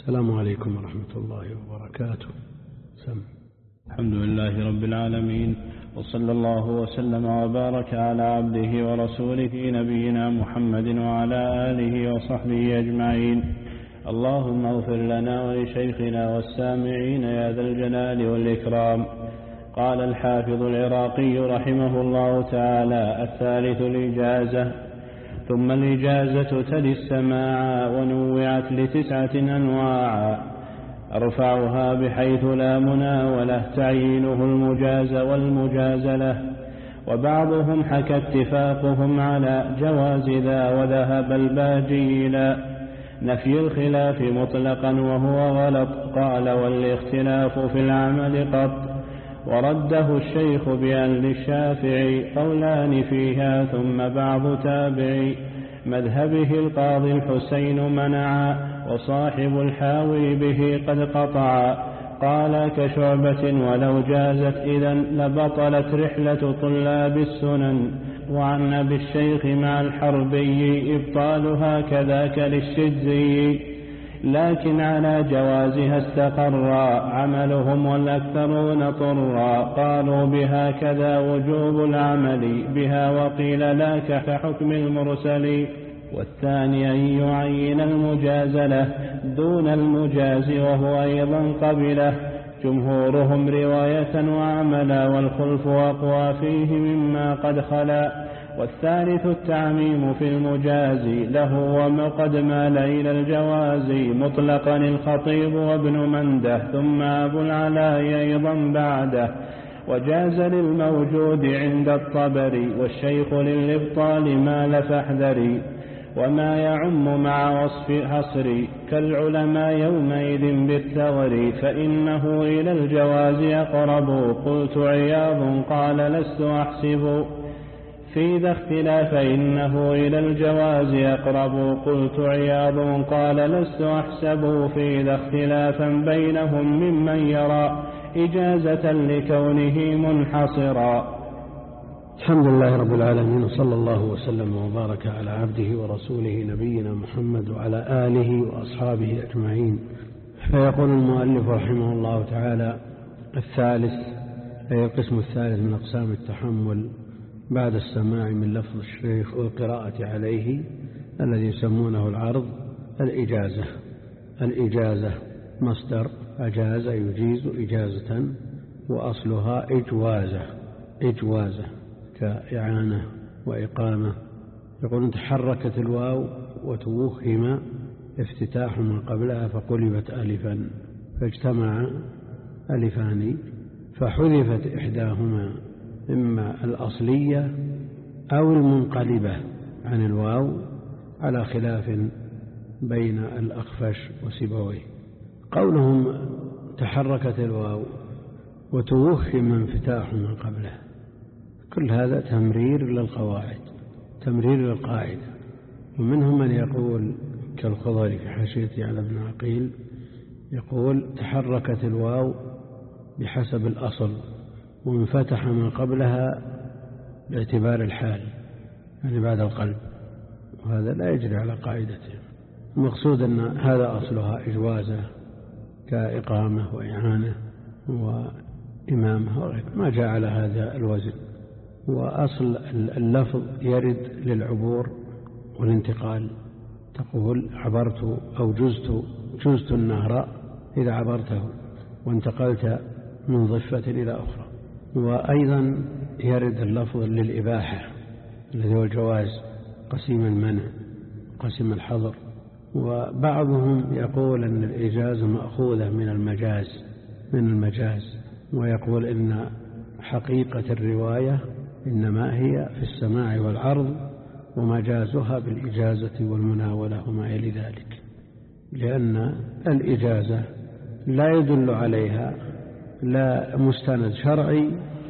السلام عليكم ورحمة الله وبركاته. الحمد لله رب العالمين، وصلى الله وسلم وبارك على عبده ورسوله نبينا محمد وعلى آله وصحبه أجمعين. اللهم اغفر لنا ولشيخنا والسامعين يا ذا الجلال والإكرام. قال الحافظ العراقي رحمه الله تعالى: الثالث الإجازة. ثم الإجازة تلي السماع، ونوعت ل9 أنواع، أرفعها بحيث لا مناولة تعيينه المجاز والمجاز له. وبعضهم حكى اتفاقهم على جواز ذا، وذهب الباجي إلى نفي الخلاف مطلقا وهو غلط. قال: والاختلاف في العمل قط. ورده الشيخ بأن للشافعي قولان فيها، ثم بعض تابعي مذهبه القاضي الحسين منعا، وصاحب الحاوي به قد قطعا. قال كشعبة: ولو جازت إذن لبطلت رحلة طلاب السنن. وعن أبي الشيخ مع الحربي إبطالها كذاك للشجزي، لكن على جوازها استقرا عملهم والأكثرون طرا. قالوا بهكذا وجوب العمل بها، وقيل لا كحكم المرسل. والثاني أن يعين المجاز له دون المجاز، وهو أيضا قبله جمهورهم رواية وعملا، والخلف أقوى فيه مما قد خلا. والثالث التعميم في المجاز له، وقد مال إلى الجواز مطلقا الخطيب وابن منده، ثم أبو العلاء أيضا بعده. وجاز للموجود عند الطبري، والشيخ للإبطال مال فاحذري. وما يعم مع وصف حصري كالعلماء يومئذ بالثغر، فإنه إلى الجواز أقرب. قلت عياض قال لست أحسب في ذا اختلاف، إنه إلى الجواز أقرب. قلت عياض قال لست أحسب في ذا اختلافا بينهم ممن يرى إجازة لكونه منحصرا. الحمد لله رب العالمين، وصلى الله وسلم وبارك على عبده ورسوله نبينا محمد وعلى آله وأصحابه أجمعين. فيقول المؤلف رحمه الله تعالى: الثالث، أي القسم الثالث من أقسام التحمل بعد السماع من لفظ الشيخ والقراءة عليه، الذي يسمونه العرض، الإجازة. الإجازة مصدر أجاز يجيز إجازة، وأصلها إجوازة. إجوازة كإعانة وإقامة. يقولون تحركت الواو وتوهم افتتاح ما قبلها فقلبت ألفا، فاجتمع ألفان فحذفت إحداهما، إما الأصلية أو المنقلبة عن الواو، على خلاف بين الأخفش وسيبويه. قولهم تحركت الواو وتوهم انفتاح ما قبله، كل هذا تمرير للقواعد، تمرير للقاعدة. ومنهم من يقول كالخضري في حاشيته على ابن عقيل، يقول تحركت الواو بحسب الأصل، وانفتح ما قبلها باعتبار الحال، يعني بعد القلب، وهذا لا يجري على قاعدته. المقصود أن هذا أصلها إجوازة كإقامة وإعانة وإمامة وغيره، ما جاء على هذا الوزن. وأصل اللفظ يرد للعبور والانتقال، تقول عبرت أو جزت النهر إذا عبرته وانتقلت من ضفة إلى أخرى. وأيضا يرد اللفظ للإباحة الذي هو الجواز، قسيم المنع، قسيم الحظر. وبعضهم يقول أن الإجازة مأخوذة من المجاز، ويقول إن حقيقة الرواية إنما هي في السماع والعرض، ومجازها بالإجازة والمناولة وما إلى ذلك، لأن الإجازة لا يدل عليها لا مستند شرعي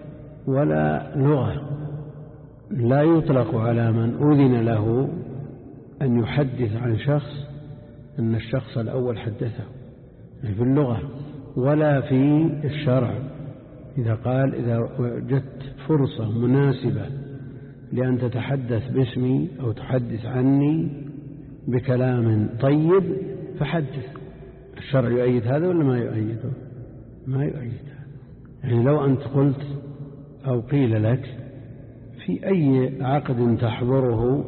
ولا لغة. لا يطلق على من أذن له أن يحدث عن شخص أن الشخص الأول حدثه في اللغة ولا في الشرع. إذا قال إذا وجدت فرصة مناسبة لأن تتحدث باسمي أو تحدث عني بكلام طيب فحدث، الشرع يؤيد هذا ولا ما يؤيده؟ ما يؤيد هذا. يعني لو أنت قلت أو قيل لك في أي عقد تحضره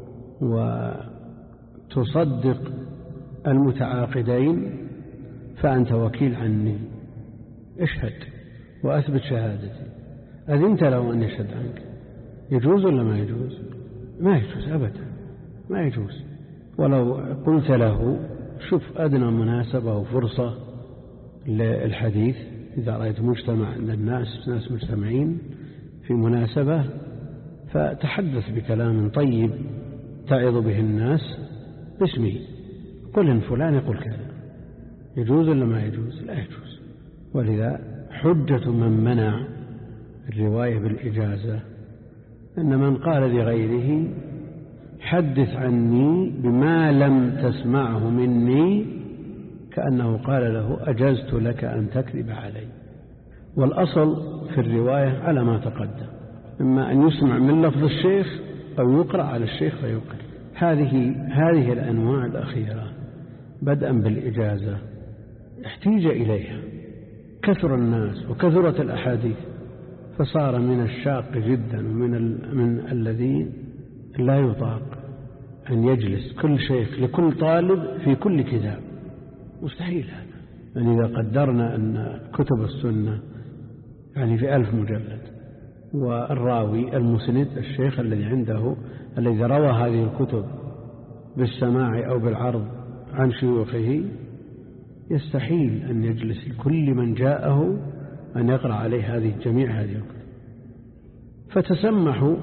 وتصدق المتعاقدين فأنت وكيل عني، اشهد وأثبت شهادتي، أذنت له أن يشهد عنك، يجوز ولا ما يجوز؟ ما يجوز أبدا، ما يجوز. ولو قلت له شوف أدنى مناسبة وفرصة للحديث، إذا رأيت مجتمع عند الناس مجتمعين في مناسبة فتحدث بكلام طيب تعظ به الناس باسمه، قل إن فلان يقول كذا، يجوز ولا ما يجوز؟ لا يجوز. ولذا حجة من منع الرواية بالإجازة أن من قال لغيره حدث عني بما لم تسمعه مني كأنه قال له أجزت لك أن تكذب علي. والأصل في الرواية على ما تقدم، إما أن يسمع من لفظ الشيخ أو يقرأ على الشيخ فيقرأ. هذه الأنواع الأخيرة بدءا بالإجازة احتيج إليها، كثر الناس وكثرت الأحاديث فصار من الشاق جدا ومن الذي لا يطاق أن يجلس كل شيخ لكل طالب في كل كتاب، مستحيل هذا. يعني إذا قدرنا أن كتب السنة يعني في 1000 مجلد، والراوي المسند الشيخ الذي عنده الذي روى هذه الكتب بالسماع أو بالعرض عن شيوخه يستحيل أن يجلس لكل من جاءه أن يقرأ عليه جميع هذه الكتب. فتسمحوا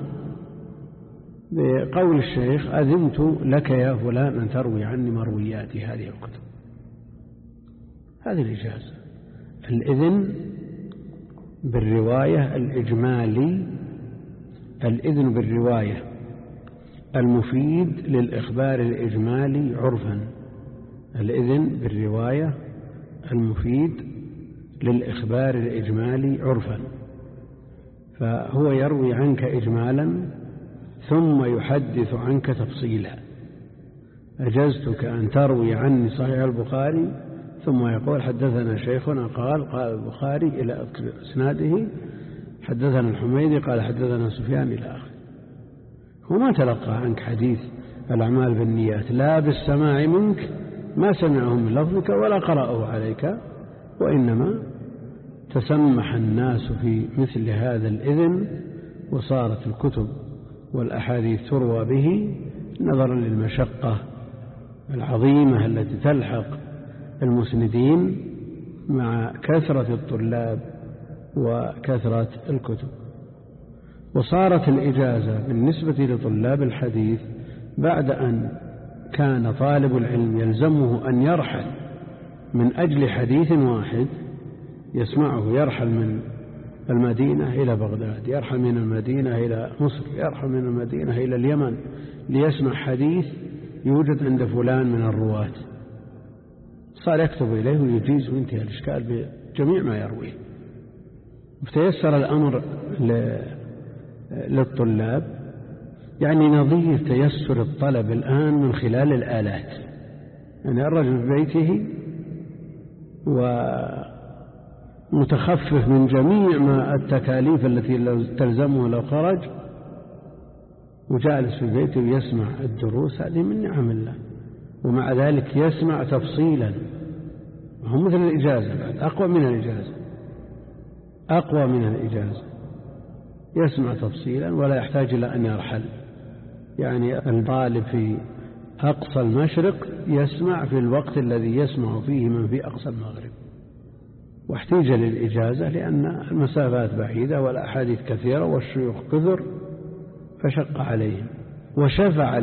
بقول الشيخ أذنت لك يا فلان أن تروي عني مرويات هذه الكتب. هذه الإجازة. الإذن بالرواية الإجمالي، الإذن بالرواية المفيد للإخبار الإجمالي عرفا، الإذن بالرواية المفيد للإخبار الإجمالي عرفا، فهو يروي عنك إجمالا ثم يحدث عنك تفصيلا. أجزتك أن تروي عني صحيح البخاري، ثم يقول حدثنا شيخنا قال البخاري إلى إسناده، حدثنا الحميدي قال حدثنا سفيان إلى آخره. هو ما تلقى عنك حديث الأعمال بالنيات لا بالسماع منك، ما سمعه من لفظك ولا قرأه عليك، وإنما تسمح الناس في مثل هذا الإذن، وصارت الكتب والأحاديث تروى به نظرا للمشقة العظيمة التي تلحق المسندين مع كثرة الطلاب وكثرة الكتب. وصارت الإجازة بالنسبة لطلاب الحديث بعد أن كان طالب العلم يلزمه أن يرحل من أجل حديث واحد يسمعه، يرحل من المدينة إلى بغداد، يرحل من المدينة إلى مصر، يرحل من المدينة إلى اليمن ليسمع حديث يوجد عند فلان من الرواة، صار يكتب إليه ويجيز وينتهي الإشكال بجميع ما يرويه. فتيسر الأمر للطلاب، يعني نظير تيسر الطلب الآن من خلال الآلات. يعني الرجل في بيته ومتخفف من جميع ما التكاليف التي تلزمه لو خرج، وجالس في بيته ويسمع الدروس، هذه من نعم الله. ومع ذلك يسمع تفصيلا، هم مثل الإجازة، أقوى من الإجازة، أقوى من الإجازة. يسمع تفصيلا ولا يحتاج إلى أن يرحل. يعني الطالب في أقصى المشرق يسمع في الوقت الذي يسمع فيه من في أقصى المغرب. واحتاج للإجازة لأن المسافات بعيدة والأحاديث كثيرة والشيوخ كثر فشق عليهم. وشفع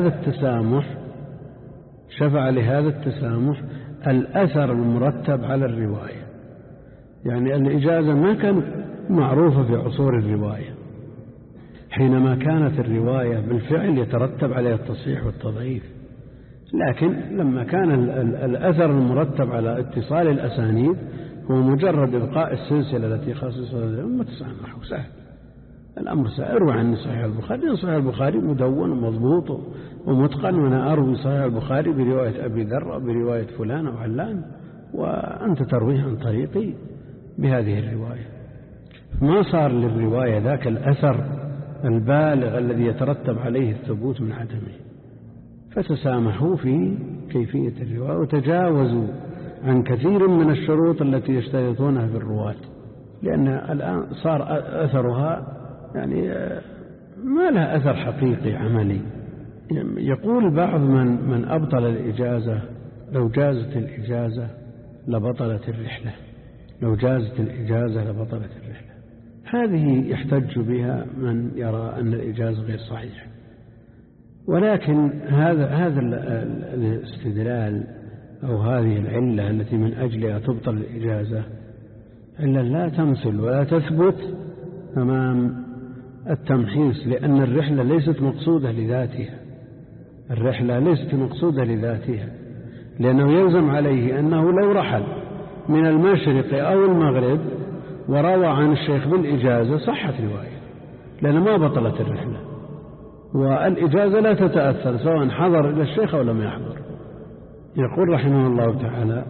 لهذا التسامح الأثر المرتب على الرواية. يعني الإجازة ما كانت معروفة في عصور الرواية، حينما كانت الرواية بالفعل يترتب عليها التصحيح والتضعيف، لكن لما كان الأثر المرتب على اتصال الأسانيد هو مجرد إبقاء السلسلة التي خصصها الأمة تسامحوا، سهل الأمر. سأروي عن صحيح البخاري، صحيح البخاري مدون ومضبوط ومتقن، وأنا أروي صحيح البخاري برواية أبي ذر أو برواية فلان أو علان، وأنت ترويه عن طريقي بهذه الرواية. ما صار للرواية ذاك الأثر البالغ الذي يترتب عليه الثبوت من عدمه، فتسامحوا في كيفية الرواية وتجاوزوا عن كثير من الشروط التي يشترطونها في الرواة، لأن الآن صار أثرها يعني ما لها أثر حقيقي عملي. يقول بعض من أبطل الإجازة: لو جازت الإجازة لبطلت الرحلة، لو جازت الإجازة لبطلت الرحلة. هذه يحتج بها من يرى أن الإجازة غير صحيحة، ولكن هذا الاستدلال أو هذه العلة التي من أجلها تبطل الإجازة إلا لا تمثل ولا تثبت أمام التمحيص، لأن الرحلة ليست مقصودة لذاتها، الرحلة ليست مقصودة لذاتها، لأنه يلزم عليه أنه لو رحل من المشرق أو المغرب وروى عن الشيخ بالإجازة صحت رواية، لأن ما بطلت الرحلة، والإجازة لا تتأثر سواء حضر إلى الشيخ أو لم يحضر. يقول رحمه الله تعالى: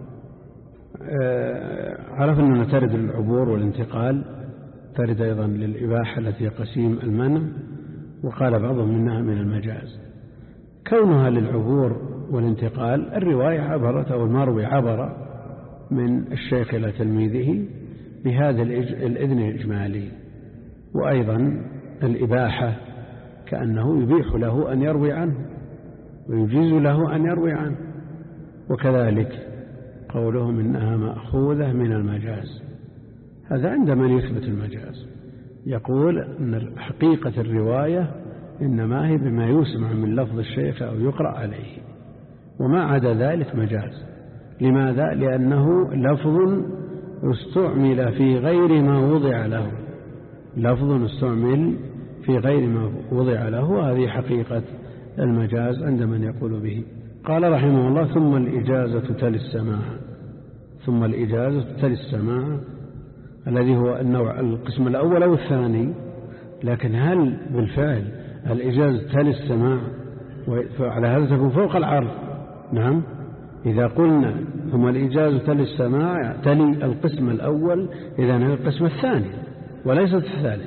عرفنا أن ترد للعبور والانتقال، ترد أيضا للإباحة التي قسيم المنع، وقال بعضهم إنها من المجاز. كونها للعبور والانتقال، الرواية عبرت أو المروي عبر من الشيخ إلى تلميذه بهذا الإذن الإجمالي، وأيضا الإباحة كأنه يبيح له أن يروي عنه ويجيز له أن يروي عنه، وكذلك قولهم إنها مأخوذة من المجاز، هذا عند من يثبت المجاز، يقول أن حقيقة الرواية إنما هي بما يسمع من لفظ الشيخ أو يقرأ عليه، وما عدا ذلك مجاز. لماذا؟ لأنه لفظ استعمل في غير ما وضع له، لفظ استعمل في غير ما وضع له، هذه حقيقة المجاز عند من يقول به. قال رحمه الله: ثم الإجازة تلي السماع. ثم الإجازة تلي السماع الذي هو النوع القسم الأول أو الثاني، لكن هل بالفعل الإجازة تلي السماع؟ وعلى هذا تكون فوق العرض. نعم، إذا قلنا ثم الإجازة تلي السماع تلي القسم الأول، إذن القسم الثاني وليست الثالث.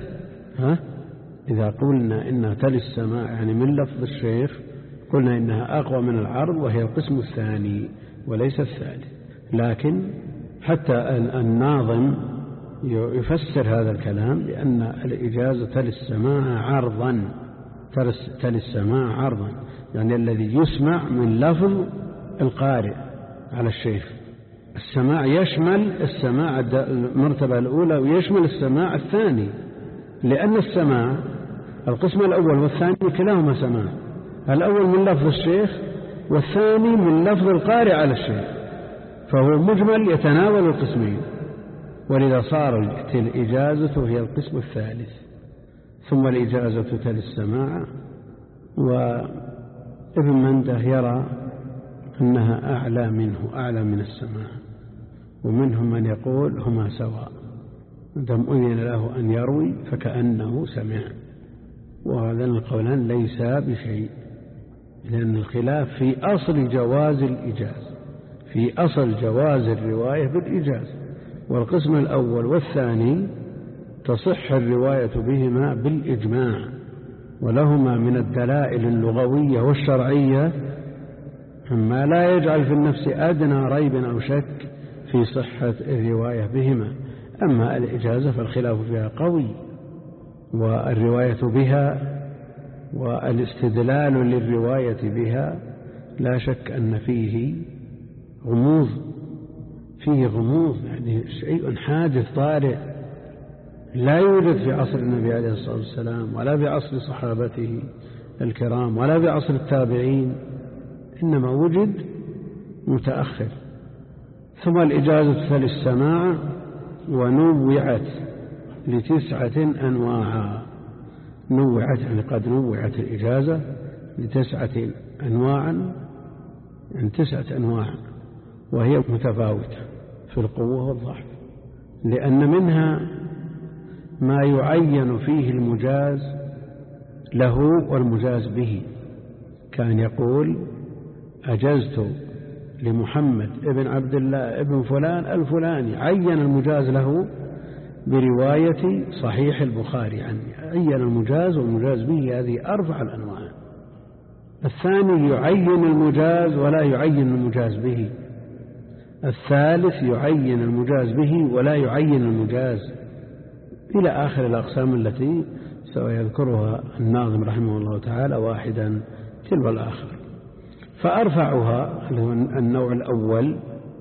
إذا قلنا إنها تلي السماع يعني من لفظ الشيخ، قلنا إنها أقوى من العرض وهي القسم الثاني وليس الثالث. لكن حتى الناظم يفسر هذا الكلام بأن الإجازة تلي السماع عرضا، تلي السماع عرضا يعني الذي يسمع من لفظ القارئ على الشيخ. السماع يشمل السماع المرتبة الأولى ويشمل السماع الثاني، لأن السماع القسم الأول والثاني كلاهما سماع، الأول من لفظ الشيخ والثاني من لفظ القارئ على الشيخ، فهو مجمل يتناول القسمين، ولذا صارت الإجازة هي القسم الثالث. ثم الإجازة تلي السماع. وابن منده يرى أنها أعلى منه، أعلى من السماع، ومنهم من يقول هما سواء، دم أذن له أن يروي فكأنه سمع، وهذا القولان ليس بشيء، لأن الخلاف في أصل جواز الإجازة، في أصل جواز الرواية بالإجازة، والقسم الأول والثاني تصح الرواية بهما بالإجماع، ولهما من الدلائل اللغوية والشرعية ما لا يجعل في النفس أدنى ريب أو شك في صحة الرواية بهما. أما الإجازة فالخلاف فيها قوي، والرواية بها والاستدلال للرواية بها لا شك أن فيه غموض، فيه غموض، يعني شيء حادث طارئ لا يوجد في عصر النبي عليه الصلاة والسلام، ولا في عصر صحابته الكرام، ولا في عصر التابعين، إنما وجد متأخر. ثم الإجازة تلي السماع ونوعت ل9 أنواع. نوعت يعني قد نوعت الإجازة ل9 أنواع، يعني 9 أنواع، وهي متفاوتة في القوة والضعف، لأن منها ما يعين فيه المجاز له والمجاز به، كان يقول أجزت لمحمد ابن عبد الله ابن فلان الفلاني، عين المجاز له برواية صحيح البخاري عني، عين المجاز والمجاز به، هذه أرفع الأنواع. الثاني يعين المجاز ولا يعين المجاز به. الثالث يعين المجاز به ولا يعين المجاز، إلى آخر الأقسام التي سيذكرها الناظم رحمه الله تعالى واحدا تلو الآخر. فأرفعها النوع الأول،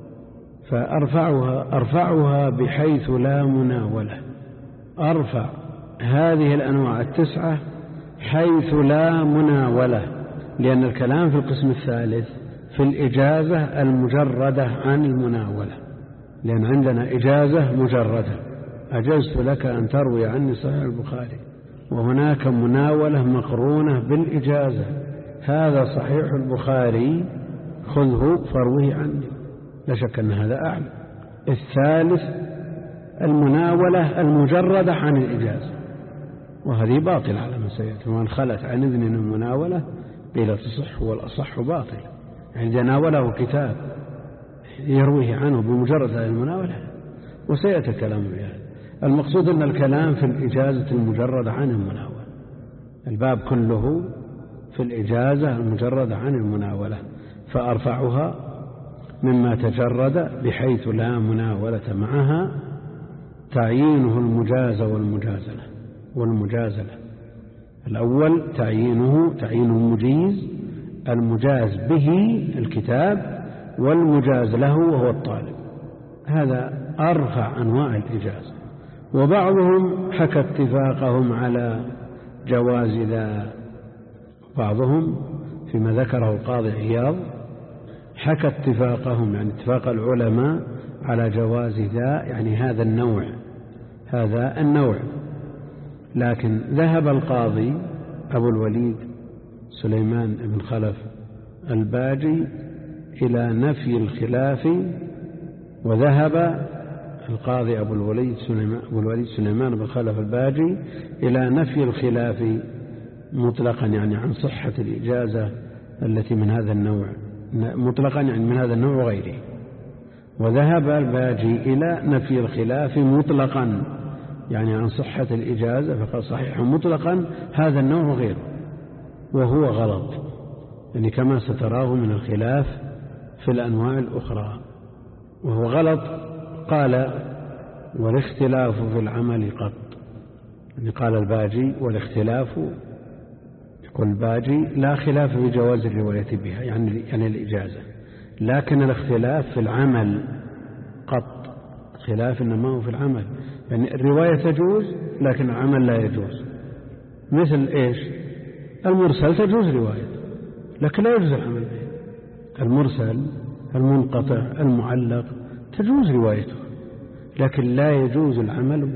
أرفعها بحيث لا مناولة. أرفع هذه الأنواع التسعة حيث لا مناولة، لأن الكلام في القسم الثالث في الإجازة المجردة عن المناولة، لأن عندنا إجازة مجردة، أجزت لك أن تروي عني صحيح البخاري، وهناك مناولة مقرونة بالإجازة، هذا صحيح البخاري خذه فارويه عني، لا شك أن هذا أعلى. الثالث المناولة المجردة عن الإجازة، وهذه باطل على من سيأتي، ومن خلت عن إذن المناولة بلا تصح والأصح باطل، يعني تناوله كتاب يرويه عنه بمجرد هذه المناولة، وسيأتي الكلام بهذا. المقصود أن الكلام في الإجازة المجردة عن المناولة، الباب كله في الإجازة المجردة عن المناولة. فأرفعها مما تجرد بحيث لا مناولة معها، تعيينه المجاز والمجازلة. الأول تعيينه المجيز، المجاز به الكتاب، والمجاز له وهو الطالب، هذا أرفع أنواع الإجازة. وبعضهم حكى اتفاقهم على جواز ذا، بعضهم فيما ذكره القاضي عياض حكى اتفاقهم، يعني اتفاق العلماء على جواز ذا، يعني هذا النوع. لكن ذهب القاضي أبو الوليد سليمان بن خلف الباجي إلى نفي الخلاف، وذهب القاضي أبو الوليد سليمان بن خلف الباجي إلى نفي الخلاف مطلقا، يعني عن صحة الإجازة التي من هذا النوع مطلقا، يعني من هذا النوع وغيره. وذهب الباجي إلى نفي الخلاف مطلقا، يعني عن صحة الإجازة فقال صحيح مطلقا هذا النوع وغيره، وهو غلط، يعني كما ستراه من الخلاف في الأنواع الأخرى، وهو غلط. قال والاختلاف في العمل قط، يعني قال الباجي والاختلاف، يقول الباجي لا خلاف في جواز الرواية بها، يعني الإجازة، لكن الاختلاف في العمل قط، خلاف إنما هو في العمل، يعني الرواية تجوز لكن العمل لا يجوز. مثل إيش؟ المرسل تجوز رواية لكن لا يجوز العمل به، المرسل المنقطع المعلق تجوز روايته لكن لا يجوز العمل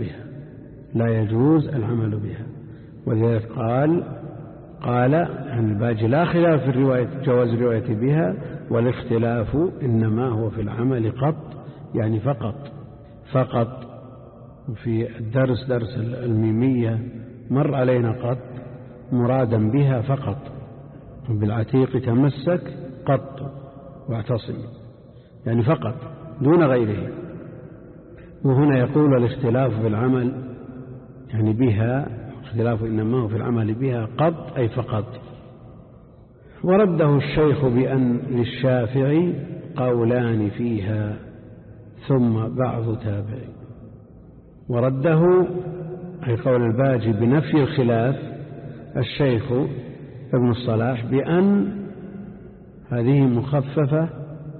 بها، ولذلك قال عن الباجي لا خلاف في الرواية جواز الرواية بها، والاختلاف إنما هو في العمل قط، يعني فقط. في الدرس درس الميمية مر علينا قط مرادا بها فقط، بالعتيق تمسك قط واعتصم، يعني فقط دون غيره. وهنا يقول الاختلاف في العمل يعني بها، اختلاف إنما هو في العمل بها قط أي فقط. ورده الشيخ بأن للشافعي قولان فيها ثم بعض تابعي. ورده أي قول الباجي بنفي الخلاف الشيخ ابن الصلاح بأن هذه مخففة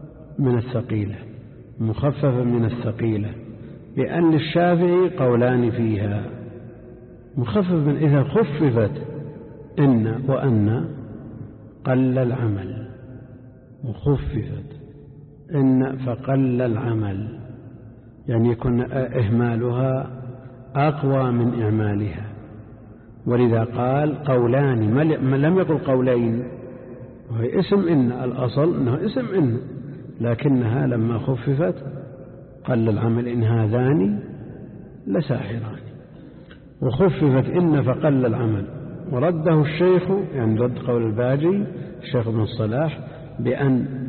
من الثقيلة، بأن للشافعي قولان فيها، مخفف من إذا خففت إن وأن قل العمل، وخففت إن فقل العمل، يعني يكون إهمالها أقوى من إعمالها. ولذا قال قولان، لم يقل قولين، وهي اسم إن، الأصل أنه اسم إن، لكنها لما خففت قل العمل، إن هذان لساحران، وخففت إن فقل العمل. ورده الشيخ، يعني رد قول الباجي الشيخ ابن الصلاح بأن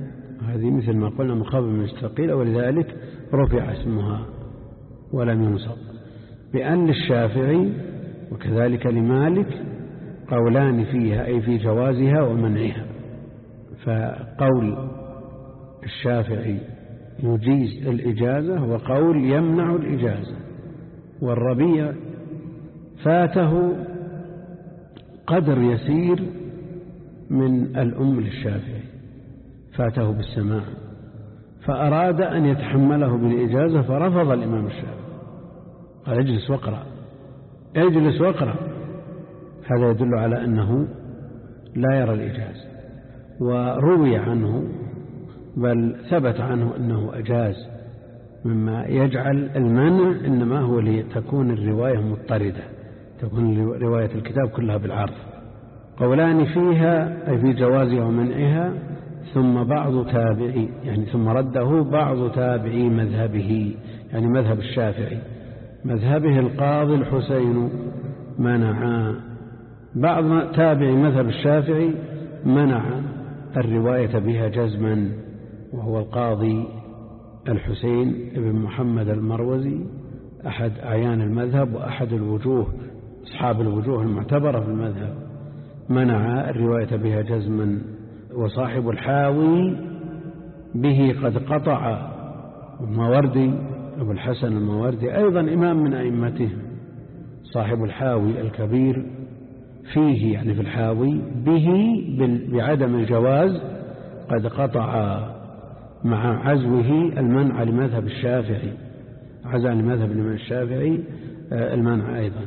وهذه مثل ما قلنا مخفف من الثقيلة، ولذلك رفع اسمها ولم ينصب. بأن للشافعي وكذلك لمالك قولان فيها، أي في جوازها ومنعها. فقول الشافعي يجيز الإجازة وقول يمنع الإجازة. والربيع فاته قدر يسير من الأم للشافعي، فاته بالسماع فأراد أن يتحمله بالإجازة، فرفض الإمام الشافعي قال اجلس واقرأ، اجلس واقرأ. هذا يدل على أنه لا يرى الإجازة. وروي عنه بل ثبت عنه أنه أجاز، مما يجعل المنع إنما هو لتكون الرواية مضطردة، تكون رواية الكتاب كلها بالعرض. قولان فيها أي في جوازها ومنعها، ثم بعض تابعي يعني ثم رده بعض تابعي مذهبه، يعني مذهب الشافعي مذهبه القاضي الحسين منع. بعض تابعي مذهب الشافعي منع الرواية بها جزما، وهو القاضي الحسين بن محمد المروزي أحد أعيان المذهب وأحد الوجوه أصحاب الوجوه المعتبرة في المذهب، منع الرواية بها جزما. وصاحب الحاوي به قد قطع. الماوردي أبو الحسن الماوردي أيضا إمام من أئمتهم، صاحب الحاوي الكبير فيه يعني في الحاوي به بعدم الجواز قد قطع مع عزوه المنع لمذهب الشافعي، عزا لمذهب الإمام الشافعي المنع أيضا.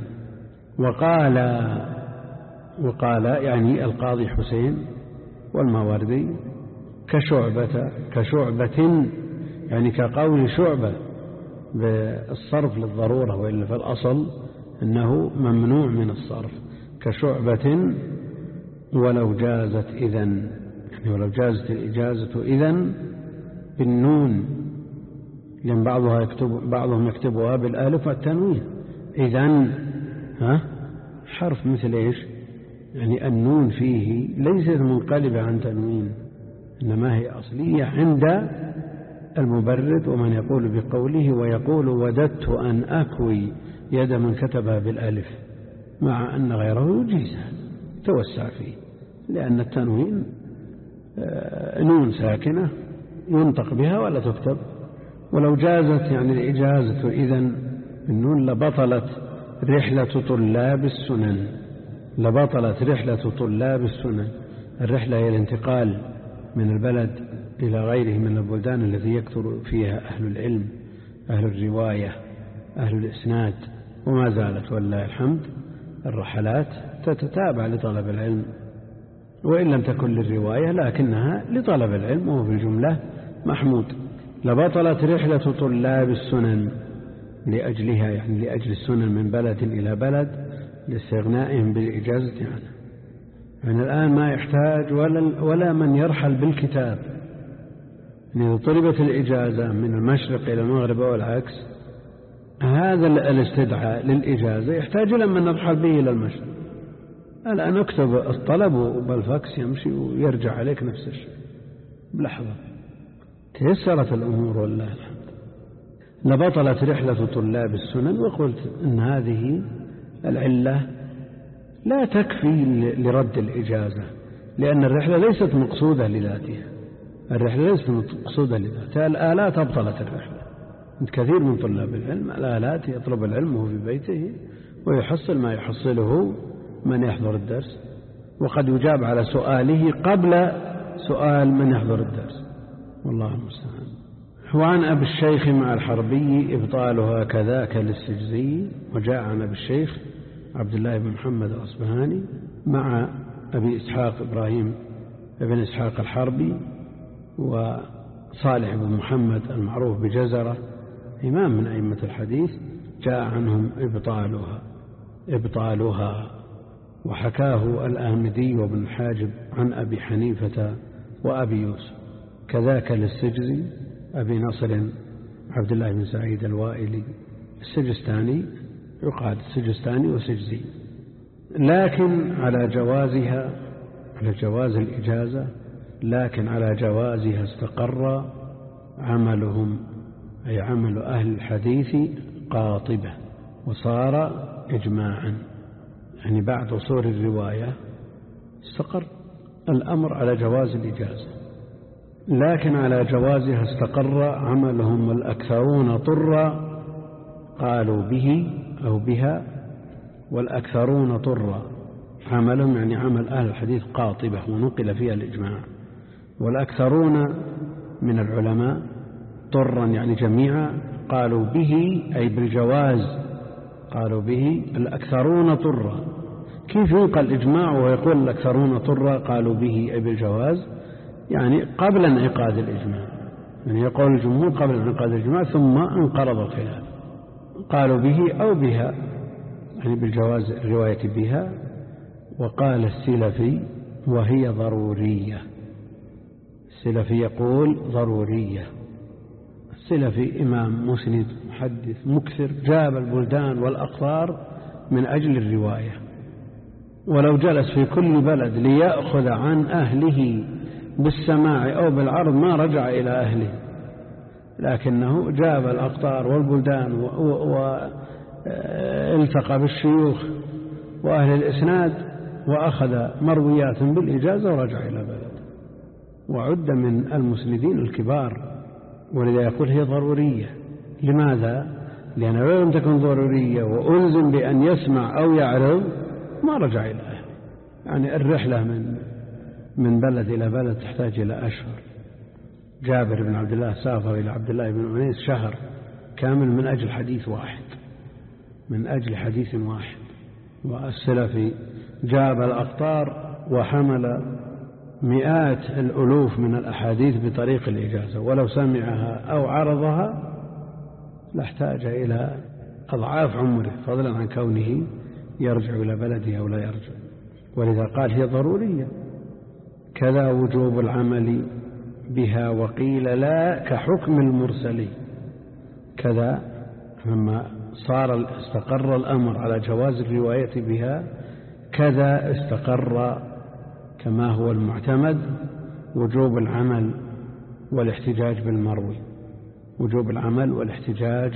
وقال يعني القاضي حسين والماوردي كشعبة يعني كقول شعبة بالصرف للضرورة، وإلا في الأصل أنه ممنوع من الصرف. كشعبة ولو جازت إذن، يعني ولو جازت الإجازة إذن بالنون، لأن بعضهم يكتبها بالألف والتنوين. إذن حرف مثل إيش؟ يعني النون فيه ليست منقلبة عن تنوين، إنما هي أصلية عند المبرد ومن يقول بقوله، ويقول وددت أن أكوي يد من كتبها بالألف، مع أن غيره يجيزها توسع فيه، لأن التنوين نون ساكنة ينطق بها ولا تكتب. ولو جازت يعني الإجازة إذن النون لبطلت رحلة طلاب السنن، لبطلت رحلة طلاب السنن. الرحلة هي الانتقال من البلد إلى غيره من البلدان التي يكثر فيها أهل العلم، أهل الرواية، أهل الإسناد. وما زالت والله الحمد الرحلات تتتابع لطلب العلم، وإن لم تكن للرواية لكنها لطلب العلم، وهو بالجملة محمود. لبطلت رحلة طلاب السنن لأجلها، يعني لأجل السنن من بلد إلى بلد لاستغنائهم بالإجازة عنه. يعني الآن ما يحتاج ولا من يرحل بالكتاب. يعني إذا طلبت الإجازة من المشرق إلى المغرب والعكس، هذا الاستدعاء للإجازة يحتاج لما نرحل به إلى المشرق. الآن نكتب الطلب بالفاكس يمشي ويرجع عليك نفس الشيء بلحظة. تيسرت الأمور والله الحمد. لبطلت رحلة طلاب السنن. وقلت إن هذه العلة لا تكفي لرد الإجازة، لأن الرحلة ليست مقصودة لذاتها، الرحلة ليست مقصودة لذاتها. الآلات أبطلت الرحلة. كثير من طلاب العلم الآلات يطلب العلم وهو في بيته ويحصل ما يحصله من يحضر الدرس، وقد يجاب على سؤاله قبل سؤال من يحضر الدرس، والله المستعان. وعن أبي الشيخ مع الحربي إبطالها كذاك للسجزي. وجاء عن أبي الشيخ عبد الله بن محمد الأصبهاني مع أبي إسحاق إبراهيم بن إسحاق الحربي وصالح بن محمد المعروف بجزرة، إمام من أئمة الحديث، جاء عنهم إبطالها. وحكاه الآمدي وابن حاجب عن أبي حنيفة وأبي يوسف. كذاك للسجزي أبي نصر عبد الله بن سعيد الوائلي السجستاني، يقال السجستاني وسجزي. لكن على جواز الإجازة لكن على جوازها استقر عملهم، أي عمل أهل الحديث قاطبة، وصار إجماعا، يعني بعد وصول الرواية استقر الأمر على جواز الإجازة. لكن على جوازها استقر عملهم، والأكثرون طرا قالوا به أو بها، والأكثرون طرا عملهم يعني عمل أهل الحديث قاطبة ونقل فيها الإجماع، والأكثرون من العلماء طرا يعني جميعا قالوا به أي بالجواز، قالوا به الأكثرون طرا. كيف ينقل الإجماع ويقول الأكثرون طرا قالوا به أي بالجواز؟ يعني قبل انعقاد الإجماع، يعني يقول الجمهور قبل انعقاد الإجماع ثم انقرض الخلاف، قالوا به أو بها يعني بالجواز الرواية بها. وقال السلفي وهي ضرورية، السلفي يقول ضرورية. السلفي إمام مسند محدث مكثر، جاب البلدان والأقطار من أجل الرواية، ولو جلس في كل بلد ليأخذ عن أهله بالسماع أو بالعرض ما رجع إلى أهله، لكنه جاب الأقطار والبلدان والتقى بالشيوخ وأهل الإسناد وأخذ مرويات بالإجازة ورجع إلى بلد، وعد من المسندين الكبار. ولذا يقول هي ضرورية. لماذا؟ لأن لو لم تكن ضرورية وألزم بأن يسمع أو يعرض ما رجع إلى أهله. يعني الرحلة من بلد إلى بلد تحتاج إلى أشهر. جابر بن عبد الله سافر إلى عبد الله بن أنيس شهر كامل من أجل حديث واحد، من أجل حديث واحد. والسلفي جاب الأقطار وحمل مئات الألوف من الأحاديث بطريق الإجازة، ولو سمعها أو عرضها لاحتاج إلى أضعاف عمره، فضلا عن كونه يرجع إلى بلده أو لا يرجع. ولذا قال هي ضرورية. كذا وجوب العمل بها، وقيل لا كحكم المرسل. كذا لما استقر الأمر على جواز الرواية بها، كذا استقر كما هو المعتمد وجوب العمل والاحتجاج بالمروي، وجوب العمل والاحتجاج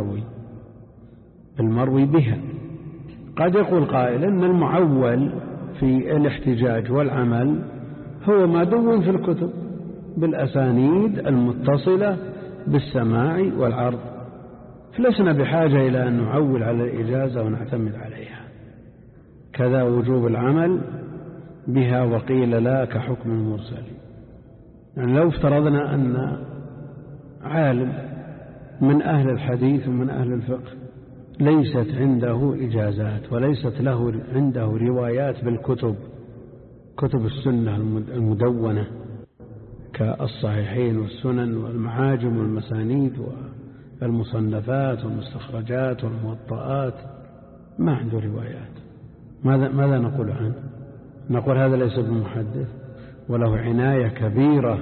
بالمروي بها. قد يقول قائل إن المعول في الاحتجاج والعمل هو ما دون في الكتب بالأسانيد المتصلة بالسماع والعرض، فلسنا بحاجة إلى أن نعول على الإجازة ونعتمد عليها. كذا وجوب العمل بها، وقيل لا كحكم المرسل. يعني لو افترضنا أن عالم من أهل الحديث ومن أهل الفقه ليست عنده إجازات وليست عنده روايات بالكتب، كتب السنة المدونة كالصحيحين والسنن والمعاجم والمسانيد والمصنفات والمستخرجات والموطئات، ما عنده روايات، ماذا نقول عنه؟ نقول هذا ليس بمحدث وله عناية كبيرة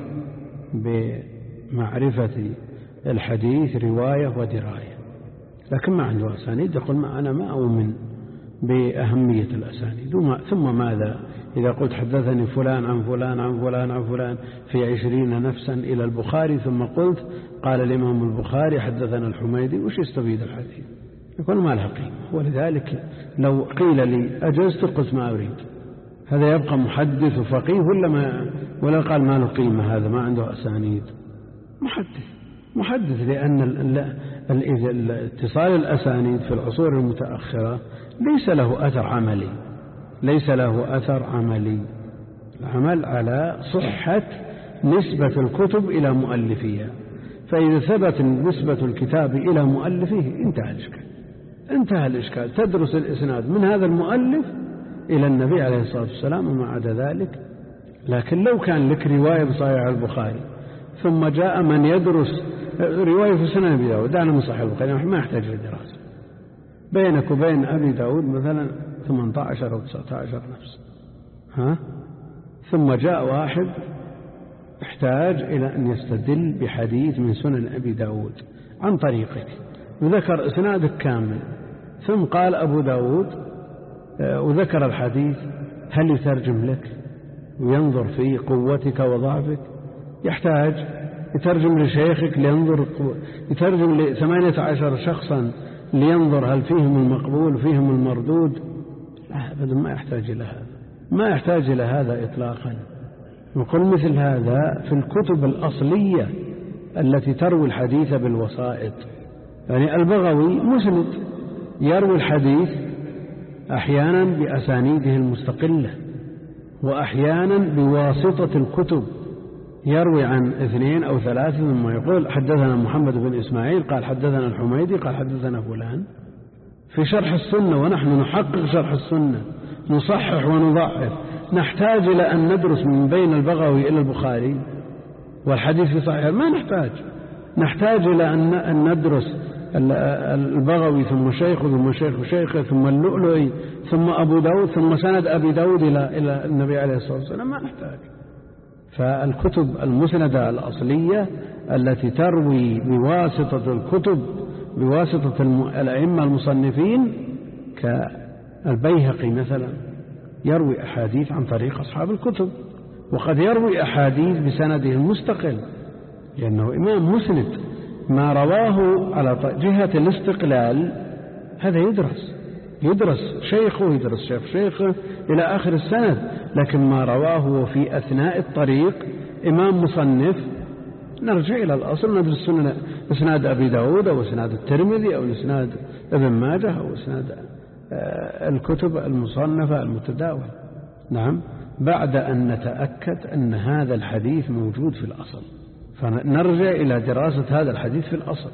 بمعرفة الحديث رواية ودراية، لكن ما عنده أسانيد. يقول أنا ما أؤمن بأهمية الأسانيد. ثم ماذا إذا قلت حدثني فلان عن فلان عن فلان عن فلان في 20 نفسا إلى البخاري، ثم قلت قال الإمام البخاري حدثنا الحميدي، وش يستفيد الحديث؟ يقول ما له قيمة. ولذلك لو قيل لي أجزت قلت ما أريد، هذا يبقى محدث وفقيه ولا قال ما له قيمة، هذا ما عنده أسانيد. محدث لأن اتصال الأسانيد في العصور المتأخرة ليس له أثر عملي، العمل على صحة نسبة الكتب إلى مؤلفيها. فإذا ثبت نسبة الكتاب إلى مؤلفه انتهى الإشكال. تدرس الإسناد من هذا المؤلف إلى النبي عليه الصلاة والسلام وما عدا ذلك. لكن لو كان لك رواية بصحيح البخاري ثم جاء من يدرس رواية في سنن أبي داود، أنا من صحيح البخاري ما يحتاج للدراسة، بينك وبين أبي داود مثلا 18 أو 19 نفس، ثم جاء واحد احتاج إلى أن يستدل بحديث من سنن أبي داود عن طريقك وذكر إسنادك كامل، ثم قال أبو داود وذكر الحديث، هل يترجم لك؟ وينظر في قوتك وضعفك، يحتاج يترجم لشيخك لينظر، يترجم ل18 شخصا لينظر هل فيهم المقبول وفيهم المردود. أبدا ما يحتاج إلى هذا، ما يحتاج إلى هذا إطلاقا. نقول مثل هذا في الكتب الأصلية التي تروي الحديث بالوسائط. يعني البغوي مسند يروي الحديث أحيانا بأسانيده المستقلة، وأحيانا بواسطة الكتب، يروي عن 2 أو 3 ثم يقول حدثنا محمد بن إسماعيل قال حدثنا الحميدي قال حدثنا فلان. في شرح السنة ونحن نحقق شرح السنة، نصحح ونضعف، نحتاج إلى أن ندرس من بين البغوي إلى البخاري والحديث في صحيح؟ ما نحتاج إلى أن ندرس البغوي ثم شيخه ثم شيخ شيخه ثم اللؤلؤي ثم أبو داود ثم سند أبي داود إلى النبي عليه الصلاة والسلام. ما نحتاج. فالكتب المسندة الأصلية التي تروي بواسطة الكتب، بواسطة الأئمة المصنفين كالبيهقي مثلا يروي أحاديث عن طريق أصحاب الكتب، وقد يروي أحاديث بسنده المستقل لأنه إمام مسند. ما رواه على جهة الاستقلال هذا يدرس شيخه، يدرس شيخ شيخه إلى آخر السند، لكن ما رواه في أثناء الطريق إمام مصنف نرجع إلى الأصل، ندرس إسناد أبي داود أو إسناد الترمذي أو إسناد ابن ماجه أو إسناد الكتب المصنفة المتداولة. نعم، بعد أن نتأكد أن هذا الحديث موجود في الأصل، فنرجع إلى دراسة هذا الحديث في الأصل،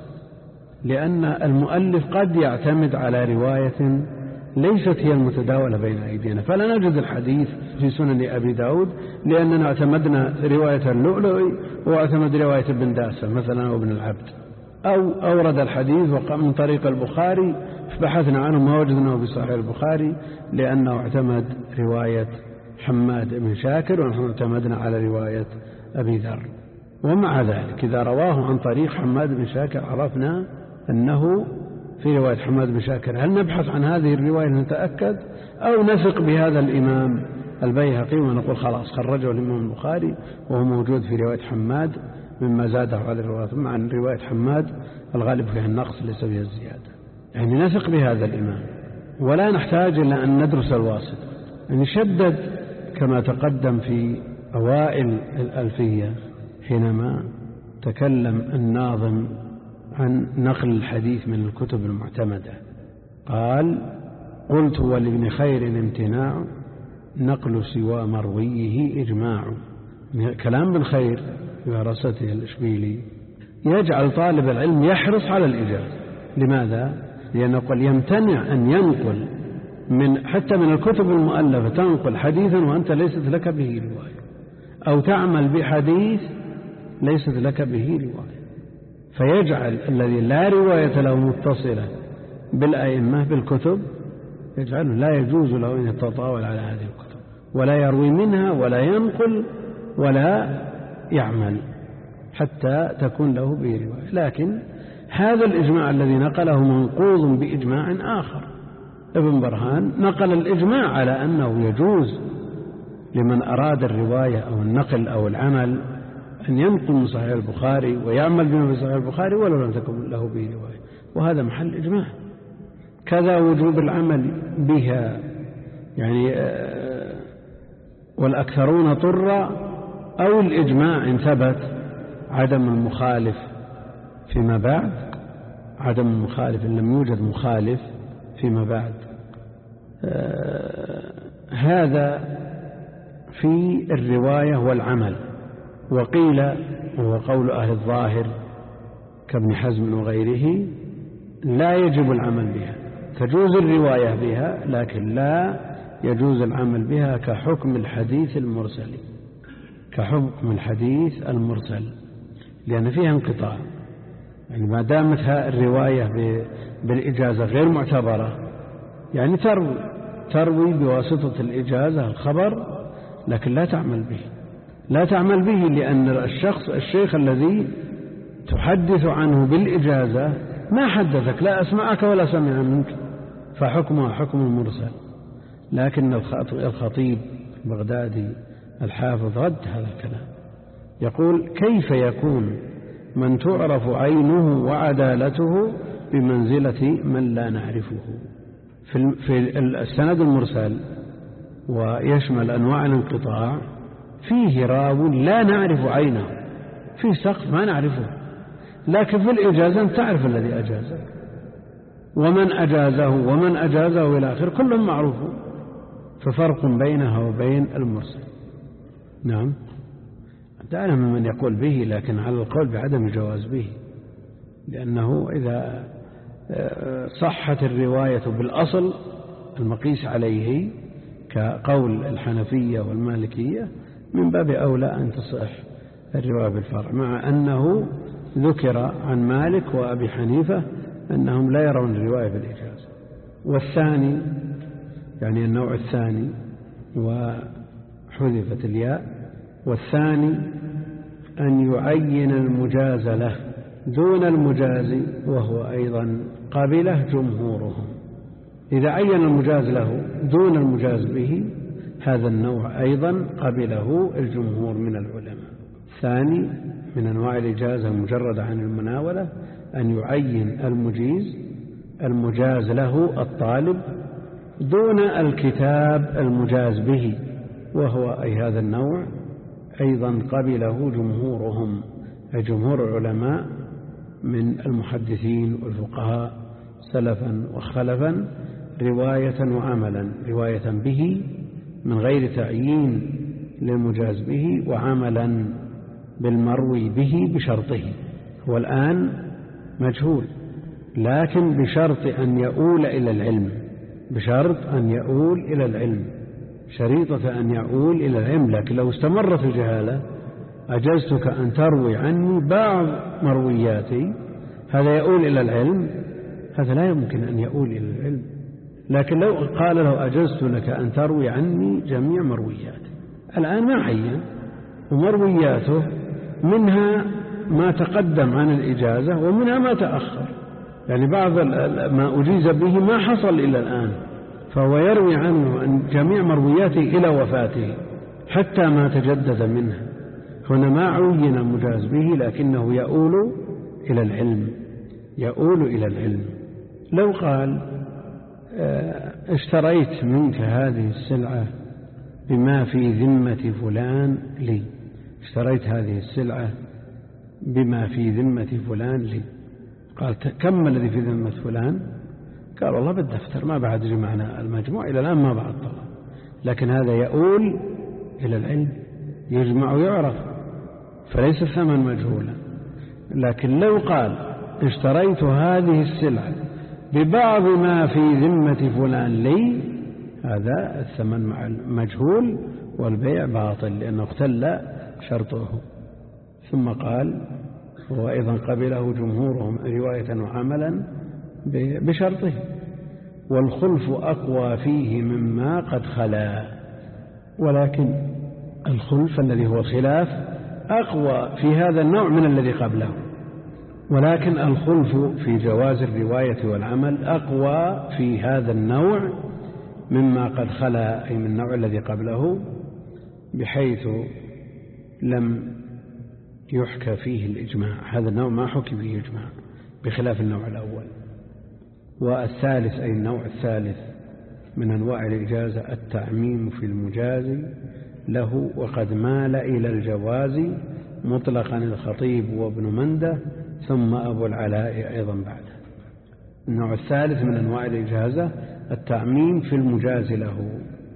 لأن المؤلف قد يعتمد على رواية ليست هي المتداولة بين أيدينا، فلا نجد الحديث في سنن أبي داود لأننا اعتمدنا رواية اللؤلؤي واعتمد رواية ابن داسة مثلا أو ابن العبد، أو أورد الحديث من طريق البخاري فبحثنا عنه ما وجدناه في صحيح البخاري لأنه اعتمد رواية حماد بن شاكر ونحن اعتمدنا على رواية أبي ذر. ومع ذلك إذا رواه عن طريق حماد بن شاكر عرفنا أنه في رواية حماد بن شاكر. هل نبحث عن هذه الرواية نتأكد أو نثق بهذا الإمام البيهقي ونقول خلاص خرجه الإمام البخاري وهو موجود في رواية حماد مما زاده على الرواية، مع أن رواية حماد الغالب فيها النقص ليس فيها الزيادة. يعني نثق بهذا الإمام ولا نحتاج إلى أن ندرس الواسط. يعني شدد كما تقدم في أوائل الألفية حينما تكلم الناظم عن نقل الحديث من الكتب المعتمدة، قال قلت ولابن خير امتناع نقل سوى مرويه إجماع. كلام ابن خير في ورثته الإشبيلي يجعل طالب العلم يحرص على الإجازة. لماذا؟ لأنه قال يمتنع أن ينقل حتى من الكتب المؤلفة تنقل حديثا وأنت ليست لك به رواية، أو تعمل بحديث ليست لك به رواية، فيجعل الذي لا رواية له متصلة بالأئمة بالكتب يجعله لا يجوز له أن يتطاول على هذه الكتب ولا يروي منها ولا ينقل ولا يعمل حتى تكون له به رواية. لكن هذا الإجماع الذي نقله منقوض بإجماع آخر. ابن برهان نقل الإجماع على أنه يجوز لمن أراد الرواية أو النقل أو العمل أن ينقل من صحيح البخاري ويعمل بما في صحيح البخاري ولو لم تكن له به رواية، وهذا محل إجماع. كذا وجوب العمل بها، يعني والأكثرون طر، أو الإجماع إن ثبت عدم المخالف فيما بعد، عدم المخالف إن لم يوجد مخالف فيما بعد. هذا في الرواية والعمل. وقيل وهو قول أهل الظاهر كابن حزم وغيره لا يجب العمل بها، تجوز الرواية بها لكن لا يجوز العمل بها كحكم الحديث المرسل، كحكم الحديث المرسل، لأن فيها انقطاع. يعني ما دامت الرواية بالإجازة غير معتبرة، يعني تروي بواسطة الإجازة الخبر لكن لا تعمل به لأن الشيخ الذي تحدث عنه بالإجازة ما حدثك، لا أسمعك ولا سمع منك، فحكمها حكم المرسل. لكن الخطيب البغدادي الحافظ رد هذا الكلام، يقول كيف يكون من تعرف عينه وعدالته بمنزلة من لا نعرفه؟ في السند المرسل ويشمل أنواع الانقطاع فيه راو لا نعرف عينه، فيه سقط ما نعرفه، لكن في الإجازة تعرف الذي أجازه ومن أجازه إلى آخر كلهم معروفون، ففرق بينها وبين المرسل. نعم، دعنا من يقول به، لكن على القول بعدم الجواز به، لأنه إذا صحت الرواية بالأصل المقيس عليه كقول الحنفية والمالكية من باب أولى أن تصح الرواية بالفرع، مع أنه ذكر عن مالك وأبي حنيفة أنهم لا يرون الرواية بالإجازة. والثاني يعني النوع الثاني وحذفت الياء، والثاني أن يعين المجاز له دون المجاز وهو أيضا قبله جمهورهم. إذا عين المجاز له دون المجاز به هذا النوع أيضا قبله الجمهور من العلماء. ثاني من أنواع الإجازة المجردة عن المناولة أن يعين المجاز له الطالب دون الكتاب المجاز به، وهو أي هذا النوع أيضا قبله جمهورهم، أي جمهور العلماء من المحدثين والفقهاء سلفا وخلفا، رواية وعملا، رواية به من غير تعيين للمجاز به، وعملا بالمروي به بشرطه. هو الآن مجهول لكن بشرط أن يؤول إلى العلم، شريطة أن يؤول إلى العلم. لكن لو استمرت الجهالة أجزتك أن تروي عني بعض مروياتي، هذا يؤول إلى العلم، هذا لا يمكن أن يؤول إلى العلم. لكن لو قال له أجزت لك أن تروي عني جميع مروياتي، الآن ما عين، ومروياته منها ما تقدم عن الإجازة ومنها ما تأخر، يعني بعض ما أجيز به ما حصل إلى الآن، فهو يروي عنه أن جميع مروياته إلى وفاته حتى ما تجدد منها. هنا ما عين المجاز به لكنه يؤول إلى العلم. لو قال اشتريت منك هذه السلعة بما في ذمة فلان لي، اشتريت هذه السلعة بما في ذمة فلان لي، قال كم الذي في ذمة فلان؟ قال والله بالدفتر، ما بعد جمعنا المجموع إلى الآن ما بعد طلع، لكن هذا يؤول إلى العلم، يجمع ويعرف، فليس الثمن مجهولا. لكن لو قال اشتريت هذه السلعة ببعض ما في ذمة فلان لي، هذا الثمن مع مجهول والبيع باطل لأنه اختل شرطه. ثم قال وأيضا قبله جمهورهم رواية وعملا بشرطه، والخلف أقوى فيه مما قد خلا. ولكن الخلف الذي هو الخلاف أقوى في هذا النوع من الذي قبله، ولكن الخلف في جواز الرواية والعمل أقوى في هذا النوع مما قد خلا، أي من النوع الذي قبله، بحيث لم يحكى فيه الإجماع. هذا النوع ما حكي فيه إجماع بخلاف النوع الأول. والثالث أي النوع الثالث من أنواع الإجازة التعميم في المجاز له، وقد مال إلى الجواز مطلقا الخطيب وابن منده ثم أبو العلاء أيضا بعده. النوع الثالث من أنواع الإجازة التعميم في المجاز له،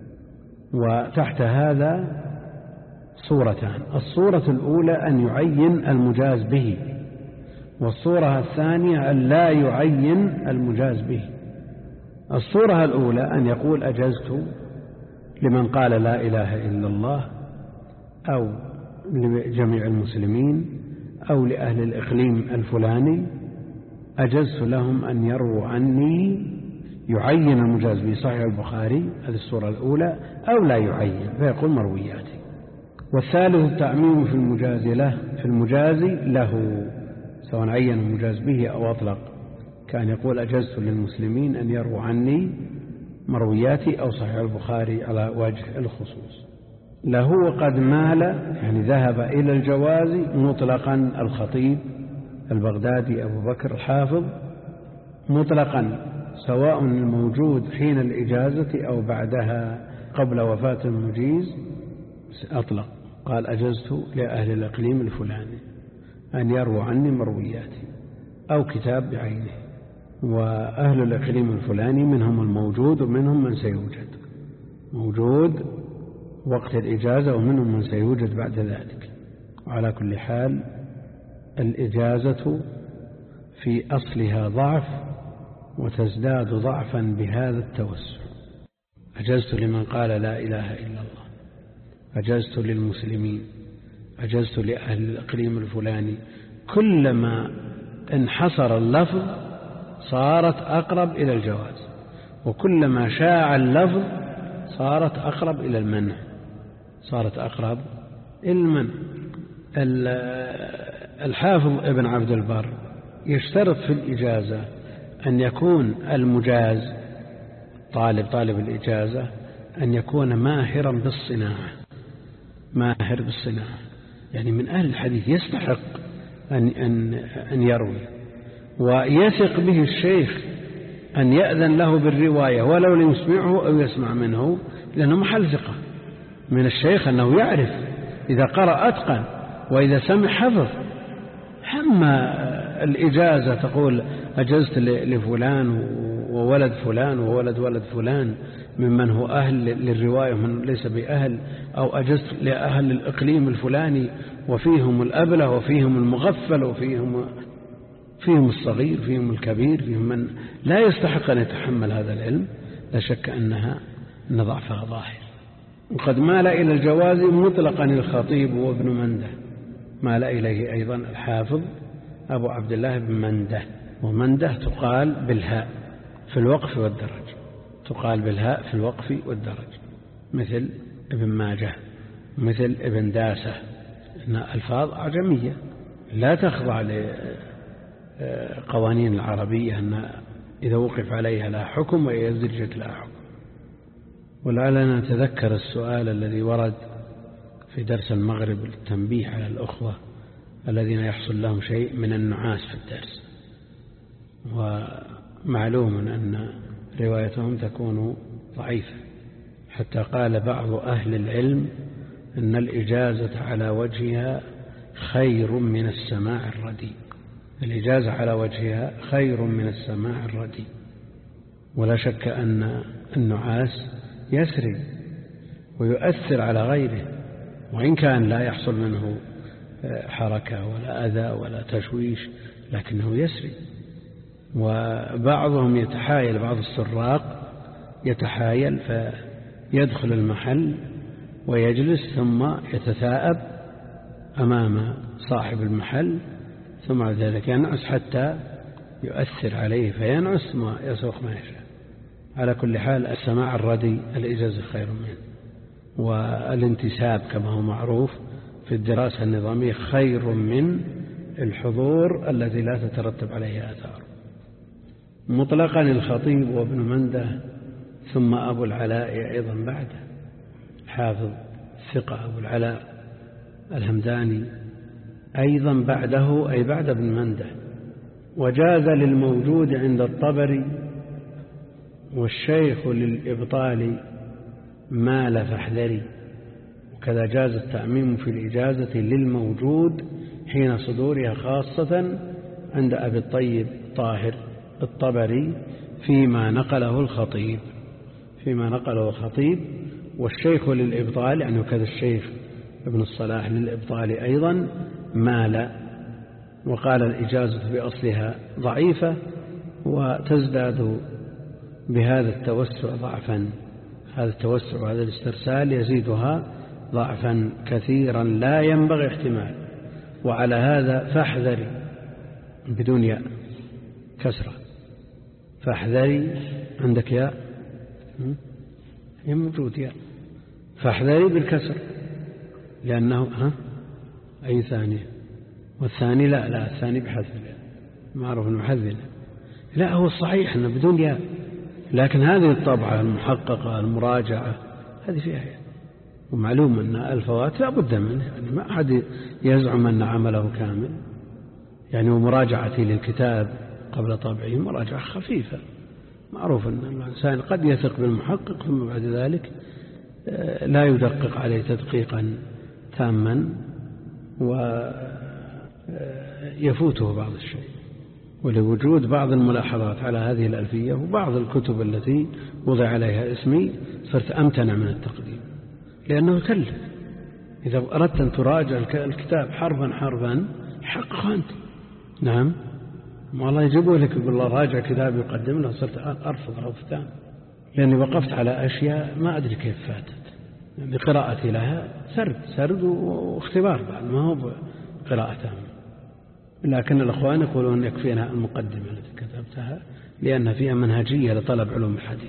وتحت هذا صورتان: الصورة الأولى أن يعين المجاز به، والصورة الثانية أن لا يعين المجاز به. الصورة الأولى أن يقول أجزت لمن قال لا إله إلا الله، أو لجميع المسلمين، أو لأهل الإقليم الفلاني، أجزت لهم أن يروا عني، يعين المجاز به. صحيح البخاري هذه الصورة الأولى، أو لا يعين فيقول مروياتي. والثالث التعميم في المجاز له سواء عين المجاز به أو أطلق، كان يقول أجزت للمسلمين أن يروا عني مروياتي، أو صحيح البخاري على وجه الخصوص. له وقد مال يعني ذهب إلى الجواز مطلقا الخطيب البغدادي أبو بكر الحافظ مطلقا، سواء الموجود حين الإجازة أو بعدها قبل وفاة المجيز أطلق، قال أجزت لأهل الإقليم الفلاني أن يرووا عني مروياتي أو كتاب بعينه، وأهل الإقليم الفلاني منهم الموجود ومنهم من سيوجد، موجود وقت الإجازة ومنهم من سيوجد بعد ذلك. وعلى كل حال الإجازة في أصلها ضعف وتزداد ضعفا بهذا التوسع. أجزت لمن قال لا إله إلا الله، أجزت للمسلمين، أجزت لأهل الإقليم الفلاني، كلما انحصر اللفظ صارت أقرب إلى الجواز، وكلما شاع اللفظ صارت أقرب إلى المنع، صارت أقرب إلى المنع. الحافظ ابن عبد البر يشترط في الإجازة أن يكون المجاز طالب الإجازة أن يكون ماهرا بالصناعة، ماهر بالصناعة، يعني من أهل الحديث يستحق أن يروي، ويثق به الشيخ أن يأذن له بالرواية ولو لم يسمعه أو يسمع منه، لأنه محل ثقة من الشيخ أنه يعرف إذا قرأ أتقن وإذا سمع حفظ. أما الإجازة تقول أجزت لفلان وولد فلان وولد ولد فلان ممن هو أهل للرواية ومن ليس بأهل، أو أجزت لأهل الإقليم الفلاني وفيهم الأبله وفيهم المغفل وفيهم الصغير فيهم الكبير فيهم من لا يستحق أن يتحمل هذا العلم، لا شك أن ضعفها ظاهر. وقد مال إلى الجواز مطلقا الخطيب وابن منده، مال إليه أيضا الحافظ أبو عبد الله بن منده، ومنده تقال بالهاء في الوقف والدرج، تقال بالهاء في الوقف والدرج، مثل ابن ماجه، مثل ابن داسة، إن ألفاظ أعجمية لا تخضع لقوانين العربية أن إذا وقف عليها لا حكم وإذا درجت لا حكم. ولعلنا نتذكر السؤال الذي ورد في درس المغرب للتنبيه على الأخوة الذين يحصل لهم شيء من النعاس في الدرس، ومعلوم أن روايتهم تكون ضعيفة، حتى قال بعض أهل العلم أن الإجازة على وجهها خير من السماع الرديء، الإجازة على وجهها خير من السماع الرديء. ولا شك أن النعاس يسري ويؤثر على غيره، وإن كان لا يحصل منه حركة ولا أذى ولا تشويش، لكنه يسري. وبعضهم يتحايل، بعض السراق يتحايل فيدخل المحل ويجلس ثم يتثاءب أمام صاحب المحل، ثم بعد ذلك ينعس حتى يؤثر عليه فينعس ثم يسوق ما يشاء. على كل حال السماع الردي الإجازة خير منه، والانتساب كما هو معروف في الدراسة النظامية خير من الحضور الذي لا تترتب عليه آثار. مطلقا الخطيب وابن منده، ثم أبو العلاء أيضا بعده، حافظ ثقة أبو العلاء الهمداني أيضا بعده، أي بعد ابن منده. وجاز للموجود عند الطبري والشيخ للإبطال مال فاحذري، وكذا جاز التعميم في الإجازة للموجود حين صدورها، خاصة عند أبي الطيب طاهر الطبري فيما نقله الخطيب، والشيخ للإبطال يعني وكذا الشيخ ابن الصلاح للإبطال أيضا مال، وقال الإجازة بأصلها ضعيفة وتزداد بهذا التوسع ضعفا، هذا التوسع وهذا الاسترسال يزيدها ضعفا كثيرا لا ينبغي احتمال. وعلى هذا فاحذري بدون ياء كسرة، فاحذري عندك ياء موجود ياء، فاحذري بالكسر لأنه أي ثانية، والثاني لا الثاني بحذف معروف المحذل، لا هو الصحيح أنه بدون ياء، لكن هذه الطبعة المحققة المراجعة هذه فيها ياء، ومعلوم أن الفوات لا بد منه، يعني ما أحد يزعم أن عمله كامل، يعني ومراجعتي للكتاب قبل طبعه مراجعة خفيفة، معروف أن الإنسان قد يثق بالمحقق ثم بعد ذلك لا يدقق عليه تدقيقا تاما ويفوته بعض الشيء. ولوجود بعض الملاحظات على هذه الألفية وبعض الكتب التي وضع عليها اسمي صرت أمتنع من التقديم، لأنه يكلف. إذا أردت أن تراجع الكتاب حرفا حرفا حقق أنت. نعم، والله يجيبوا لك يقول الله راجع كتاب يقدم له، صرت أرفض رفضان، لأني وقفت على أشياء ما أدري كيف فاتت، يعني قراءتي لها سرد واختبار بعد، ما هو قراءة تامة. لكن الأخوان يقولون يكفينا المقدمة التي كتبتها، لأن فيها منهجية لطلب علوم الحديث،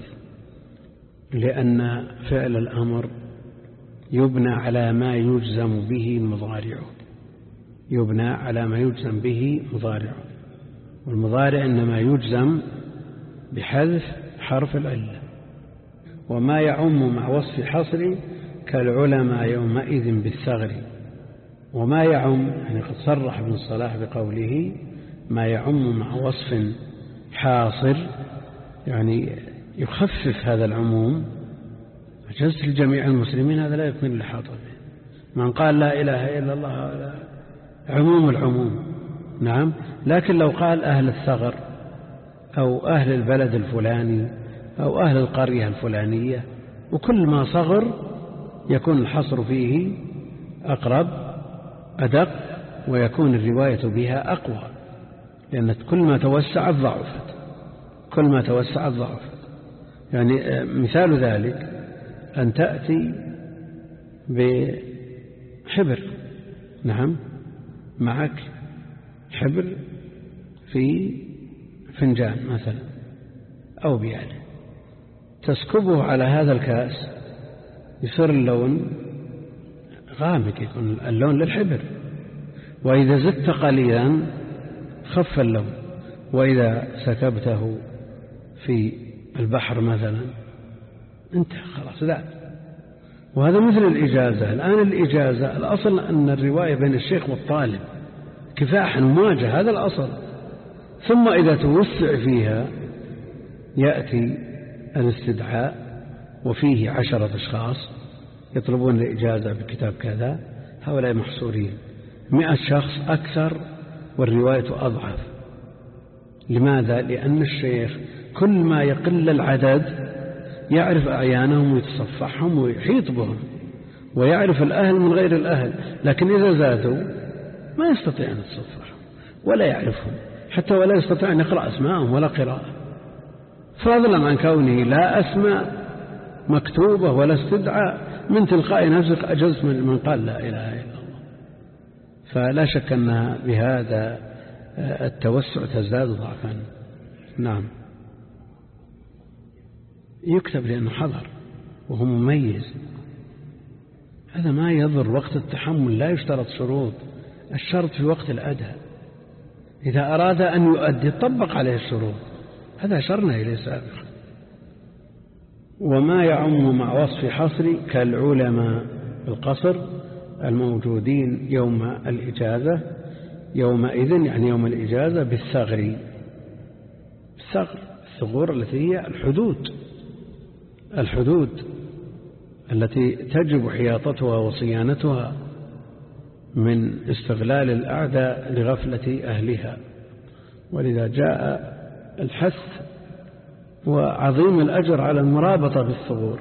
لأن فعل الأمر يبنى على ما يجزم به مضارعه، يبنى على ما يجزم به مضارعه، والمضارع إنما يجزم بحذف حرف العلة. وما يعم مع وصف حصر كالعلماء يومئذ بالثغر. وما يعم يعني قد صرح ابن الصلاح بقوله ما يعم مع وصف حاصر، يعني يخفف هذا العموم، أجزت لجميع المسلمين، هذا لا يكون لحاطة به. من قال لا إله إلا الله عموم العموم، نعم، لكن لو قال أهل الثغر أو أهل البلد الفلاني أو أهل القرية الفلانية، وكل ما صغر يكون الحصر فيه أقرب أدق، ويكون الرواية بها أقوى، لأن كل ما توسعت ضعفت، كل ما توسعت ضعفت. يعني مثال ذلك أن تأتي بحبر، نعم، معك حبر في فنجان مثلا أو بياله، تسكبه على هذا الكاس يصير اللون غامق، يكون اللون للحبر، وإذا زدت قليلا خف اللون، وإذا سكبته في البحر مثلا انتهى خلاص ذاب. وهذا مثل الإجازة. الآن الإجازة الأصل أن الرواية بين الشيخ والطالب كفاحا ومواجهة، هذا الأصل. ثم إذا توسع فيها يأتي الاستدعاء وفيه 10 أشخاص يطلبون الإجازة بكتاب كذا، هؤلاء محصورين. 100 شخص أكثر والرواية أضعف. لماذا؟ لأن الشيخ كل ما يقل العدد يعرف أعيانهم ويتصفحهم ويحيط بهم، ويعرف الأهل من غير الأهل، لكن إذا زادوا ما يستطيع أن يتصفحهم ولا يعرفهم، حتى ولا يستطيع أن يقرأ أسماءهم ولا قراءة، فضلا عن كونه لا أسماء مكتوبة ولا استدعاء. من تلقاء نفسك أجزت من قال لا إله إلا الله. فلا شك أنها بهذا التوسع تزداد ضعفا. نعم، يكتب لأنه حضر وهو مميز، هذا ما يضر. وقت التحمل لا يشترط شروط، الشرط في وقت الأداء. إذا أراد أن يؤدي طبق عليه الشروط، هذا أشرنا إليه سابقا. وما يعم مع وصف حصر كالعلماء بالقصر الموجودين يوم الإجازة، يومئذ يعني يوم الإجازة بالثغر. الثغور التي هي الحدود التي تجب حياطتها وصيانتها من استغلال الأعداء لغفلة أهلها. ولذا جاء الحث وعظيم الأجر على المرابطة بالثغور.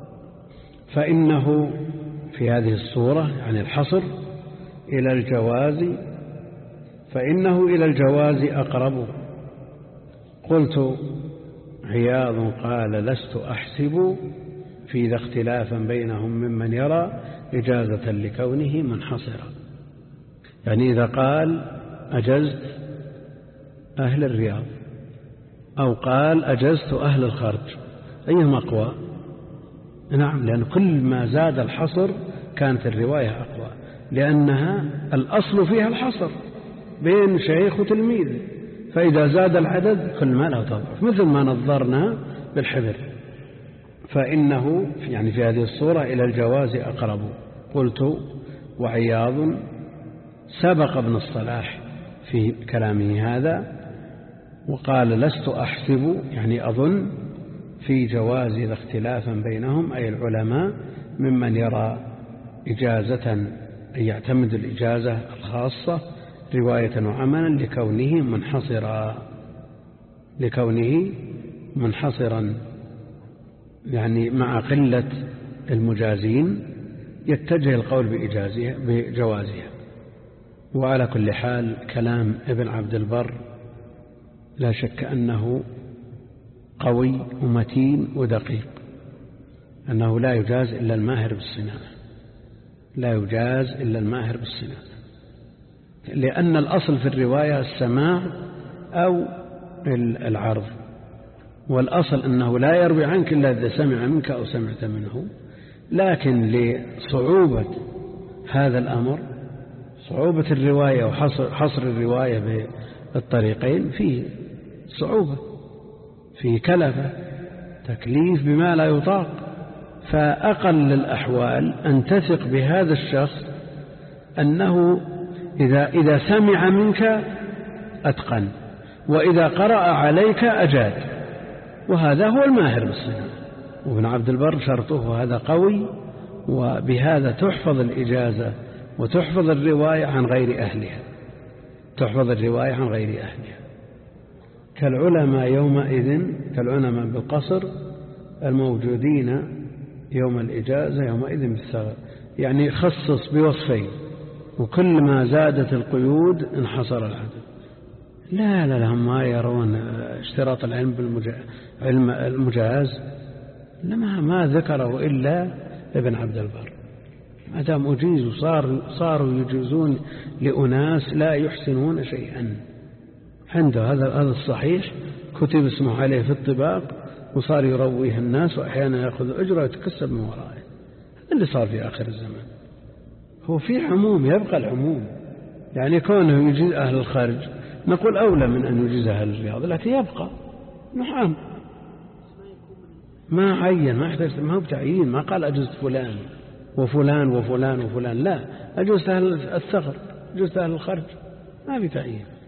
فإنه في هذه الصورة يعني الحصر إلى الجواز، فإنه إلى الجواز أقرب. قلت عياض قال لست أحسب في ذا اختلافا بينهم ممن يرى إجازة لكونه منحصرا. يعني إذا قال أجزت أهل الرياض أو قال أجزت أهل الخرج، أيهما أقوى؟ نعم، لأن كل ما زاد الحصر كانت الرواية أقوى، لأنها الأصل فيها الحصر بين شيخ وتلميذ، فإذا زاد العدد كل ما له تضعف، مثل ما نظرنا بالحبر. فإنه يعني في هذه الصورة إلى الجواز أقرب. قلت وعياض سبق ابن الصلاح في كلامه هذا وقال لست أحسب يعني أظن في جواز اختلافا بينهم أي العلماء ممن يرى إجازة أن يعتمد الإجازة الخاصة رواية وعملا لكونه منحصرا يعني مع قلة المجازين يتجه القول بجوازها. وعلى كل حال كلام ابن عبد البر لا شك أنه قوي ومتين ودقيق، أنه لا يجاز إلا الماهر بالصناعة، لأن الأصل في الرواية السماع أو العرض، والأصل أنه لا يروي عنك إلا إذا سمع منك أو سمعت منه. لكن لصعوبة هذا الأمر، صعوبة الرواية وحصر الرواية بالطريقين فيه صعوبة، فيه كلفة، تكليف بما لا يطاق. فأقل الأحوال أن تثق بهذا الشخص أنه إذا سمع منك أتقن، وإذا قرأ عليك أجاد، وهذا هو الماهر بالصناعة. وابن عبد البر شرطه هذا قوي، وبهذا تحفظ الإجازة وتحفظ الرواية عن غير أهلها، كالعلماء بالقصر الموجودين يوم الإجازة يومئذ بالثغر، يعني خصص بوصفين، وكل ما زادت القيود انحصر العدد. لا هم ما يرون اشتراط العلم المجاز، لما ما ذكره إلا ابن عبد البر. ما دام أجيز صاروا يجوزون لأناس لا يحسنون شيئا عنده. هذا الصحيح كتب اسمه عليه في الطباق، وصار يرويه الناس، وأحيانا يأخذ أجرة ويتكسب من ورائه. هذا اللي صار في آخر الزمان. هو في عموم، يبقى العموم، يعني كونه يجيز أهل الخارج نقول أولى من أن يجيز أهل الرياض، لكن يبقى نعم ما عين، ما يحتاج، ما هو بتعيين، ما قال أجوز فلان وفلان وفلان وفلان، لا، أجوز أهل الثغر، أجوز أهل الخرج، ما بتعيين.